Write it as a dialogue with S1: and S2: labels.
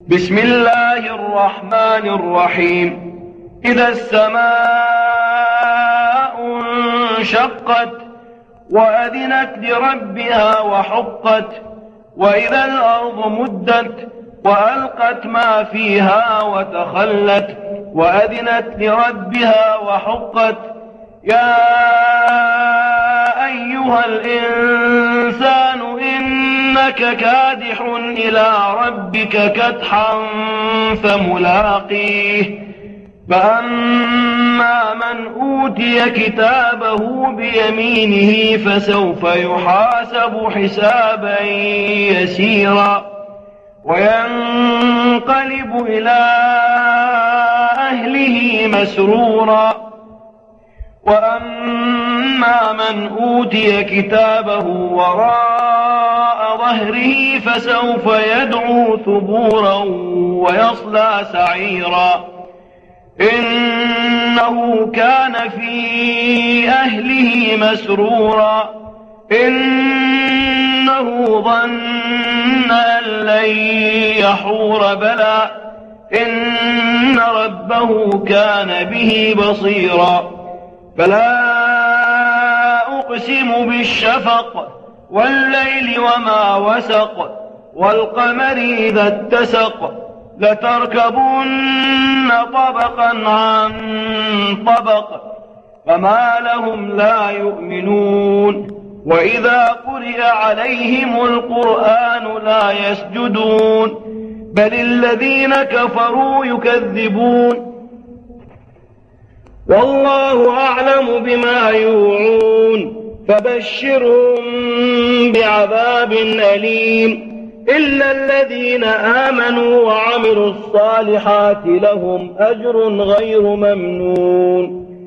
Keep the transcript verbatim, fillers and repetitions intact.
S1: بسم الله الرحمن الرحيم. إذا السماء انشقت وأذنت لربها وحقت وإذا الأرض مدت وألقت ما فيها وتخلت وأذنت لربها وحقت يا أيها الإنسان إنك كادح إلى ربك كدحا فملاقيه فأما من أوتي كتابه بيمينه فسوف يحاسب حسابا يسيرا وينقلب إلى أهله مسرورا وأما من أوتي كتابه وراء ظهره فسوف يدعو ثبورا ويصلى سعيرا إنه كان في أهله مسرورا إنه ظن أن لن يحور بلى إن ربه كان به بصيرا فلا أقسم بالشفق والليل وما وسق والقمر إذا اتسق لتركبن طبقا عن طبق فما لهم لا يؤمنون وإذا قرئ عليهم القرآن لا يسجدون بل الذين كفروا يكذبون والله أعلم بما يوعون فبشرهم بعذاب أليم إلا الذين آمنوا وعملوا الصالحات لهم أجر غير ممنون